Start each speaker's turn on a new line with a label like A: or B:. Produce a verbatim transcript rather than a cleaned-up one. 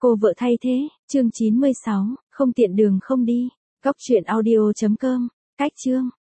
A: Cô vợ thay thế, chương chín mươi sáu, không tiện đường không đi. Cóc truyện audio chấm com, cách chương.